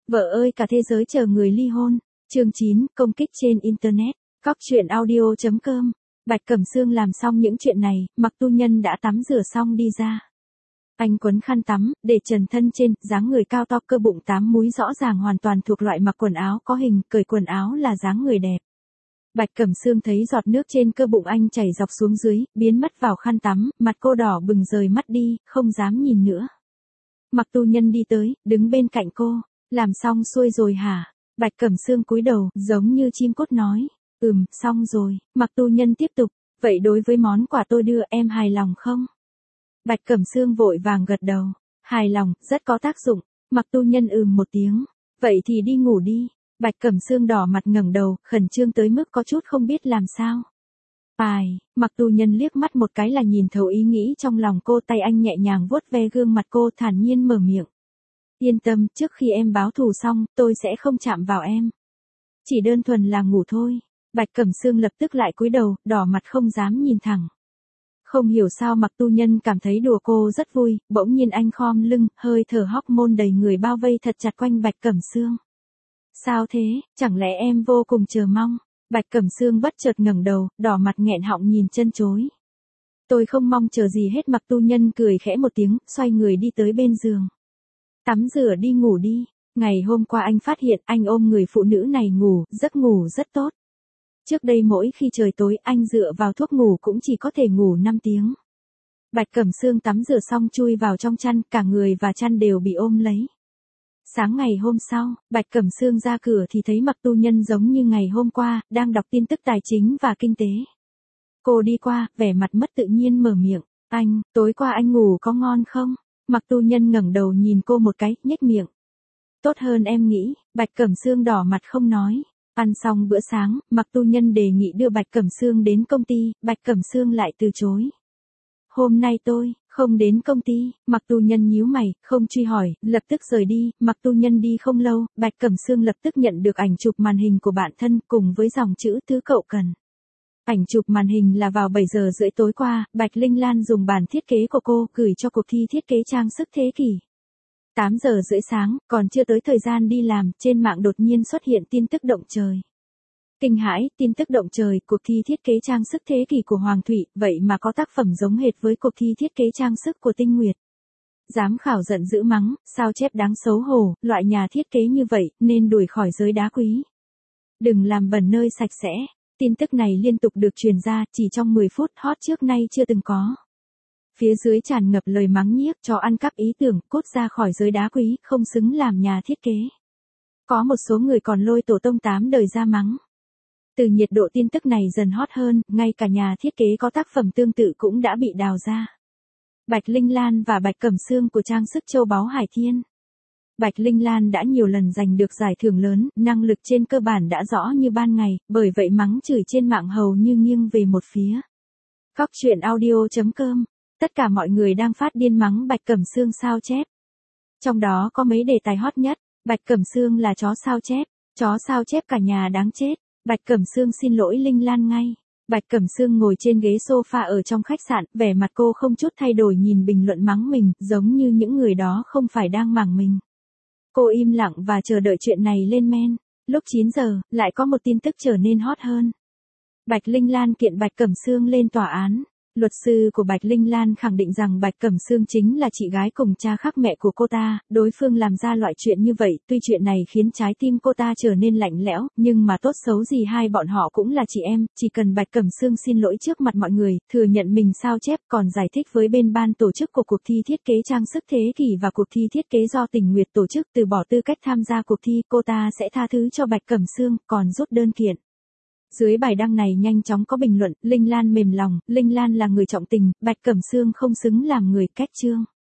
Vợ ơi cả thế giới chờ người ly hôn. Chương 9, công kích trên Internet. Cóc truyện audio.com. Bạch Cẩm Sương làm xong những chuyện này, Mặc Tu Nhân đã tắm rửa xong đi ra. Anh quấn khăn tắm, để trần thân trên, dáng người cao to cơ bụng 8 múi rõ ràng hoàn toàn thuộc loại mặc quần áo có hình, cởi quần áo là dáng người đẹp. Bạch Cẩm Sương thấy giọt nước trên cơ bụng anh chảy dọc xuống dưới, biến mất vào khăn tắm, mặt cô đỏ bừng rời mắt đi, không dám nhìn nữa. Mặc Tu Nhân đi tới, đứng bên cạnh cô. Làm xong xuôi rồi hả? Bạch Cẩm Sương cúi đầu, giống như chim cút nói. Xong rồi. Mặc Tu Nhân tiếp tục. Vậy đối với món quà tôi đưa em hài lòng không? Bạch Cẩm Sương vội vàng gật đầu. Hài lòng, rất có tác dụng. Mặc Tu Nhân một tiếng. Vậy thì đi ngủ đi. Bạch Cẩm Sương đỏ mặt ngẩng đầu, khẩn trương tới mức có chút không biết làm sao. Mặc Tu Nhân liếc mắt một cái là nhìn thấu ý nghĩ trong lòng cô, tay anh nhẹ nhàng vuốt ve gương mặt cô, thản nhiên mở miệng. Yên tâm, trước khi em báo thù xong, tôi sẽ không chạm vào em. Chỉ đơn thuần là ngủ thôi. Bạch Cẩm Sương lập tức lại cúi đầu, đỏ mặt không dám nhìn thẳng. Không hiểu sao Mặc Tu Nhân cảm thấy đùa cô rất vui, bỗng nhiên anh khom lưng, hơi thở hormone đầy người bao vây thật chặt quanh Bạch Cẩm Sương. Sao thế, chẳng lẽ em vô cùng chờ mong? Bạch Cẩm Sương bất chợt ngẩng đầu, đỏ mặt nghẹn họng nhìn chân chối. Tôi không mong chờ gì hết. Mặc Tu Nhân cười khẽ một tiếng, xoay người đi tới bên giường. Tắm rửa đi ngủ đi. Ngày hôm qua anh phát hiện anh ôm người phụ nữ này ngủ, giấc ngủ rất tốt. Trước đây mỗi khi trời tối anh dựa vào thuốc ngủ cũng chỉ có thể ngủ 5 tiếng. Bạch Cẩm Sương tắm rửa xong chui vào trong chăn, cả người và chăn đều bị ôm lấy. Sáng ngày hôm sau, Bạch Cẩm Sương ra cửa thì thấy Mặc Tu Nhân giống như ngày hôm qua, đang đọc tin tức tài chính và kinh tế. Cô đi qua, vẻ mặt mất tự nhiên mở miệng. Anh, tối qua anh ngủ có ngon không? Mặc Tu Nhân ngẩng đầu nhìn cô một cái, nhếch miệng. Tốt hơn em nghĩ. Bạch Cẩm Sương đỏ mặt không nói. Ăn xong bữa sáng, Mặc Tu Nhân đề nghị đưa Bạch Cẩm Sương đến công ty, Bạch Cẩm Sương lại từ chối. Hôm nay tôi không đến công ty. Mặc Tu Nhân nhíu mày, không truy hỏi, lập tức rời đi. Mặc Tu Nhân đi không lâu, Bạch Cẩm Sương lập tức nhận được ảnh chụp màn hình của bạn thân cùng với dòng chữ thứ cậu cần. Ảnh chụp màn hình là vào 7 giờ rưỡi tối qua, Bạch Linh Lan dùng bản thiết kế của cô gửi cho cuộc thi thiết kế trang sức thế kỷ. 8 giờ rưỡi sáng, còn chưa tới thời gian đi làm, trên mạng đột nhiên xuất hiện tin tức động trời. Kinh hãi, tin tức động trời, cuộc thi thiết kế trang sức thế kỷ của Hoàng Thụy, vậy mà có tác phẩm giống hệt với cuộc thi thiết kế trang sức của Tinh Nguyệt. Giám khảo giận dữ mắng, sao chép đáng xấu hổ, loại nhà thiết kế như vậy, nên đuổi khỏi giới đá quý. Đừng làm bẩn nơi sạch sẽ. Tin tức này liên tục được truyền ra, chỉ trong 10 phút hot trước nay chưa từng có. Phía dưới tràn ngập lời mắng nhiếc, cho ăn cắp ý tưởng, cút ra khỏi giới đá quý, không xứng làm nhà thiết kế. Có một số người còn lôi tổ tông 8 đời ra mắng. Từ nhiệt độ tin tức này dần hot hơn, ngay cả nhà thiết kế có tác phẩm tương tự cũng đã bị đào ra. Bạch Linh Lan và Bạch Cẩm Sương của trang sức châu báu Hải Thiên. Bạch Linh Lan đã nhiều lần giành được giải thưởng lớn, năng lực trên cơ bản đã rõ như ban ngày, bởi vậy mắng chửi trên mạng hầu như nghiêng về một phía. Cóc truyện audio.com. Tất cả mọi người đang phát điên mắng Bạch Cẩm Sương sao chép. Trong đó có mấy đề tài hot nhất. Bạch Cẩm Sương là chó sao chép. Chó sao chép cả nhà đáng chết. Bạch Cẩm Sương xin lỗi Linh Lan ngay. Bạch Cẩm Sương ngồi trên ghế sofa ở trong khách sạn, vẻ mặt cô không chút thay đổi nhìn bình luận mắng mình, giống như những người đó không phải đang mắng mình. Cô im lặng và chờ đợi chuyện này lên men. Lúc 9 giờ, lại có một tin tức trở nên hot hơn. Bạch Linh Lan kiện Bạch Cẩm Sương lên tòa án. Luật sư của Bạch Linh Lan khẳng định rằng Bạch Cẩm Sương chính là chị gái cùng cha khác mẹ của cô ta, đối phương làm ra loại chuyện như vậy, tuy chuyện này khiến trái tim cô ta trở nên lạnh lẽo, nhưng mà tốt xấu gì hai bọn họ cũng là chị em, chỉ cần Bạch Cẩm Sương xin lỗi trước mặt mọi người, thừa nhận mình sao chép, còn giải thích với bên ban tổ chức của cuộc thi thiết kế trang sức thế kỷ và cuộc thi thiết kế do Tình Nguyệt tổ chức từ bỏ tư cách tham gia cuộc thi, cô ta sẽ tha thứ cho Bạch Cẩm Sương, còn rút đơn kiện. Dưới bài đăng này nhanh chóng có bình luận, Linh Lan mềm lòng, Linh Lan là người trọng tình, Bạch Cẩm Sương không xứng làm người cách chương.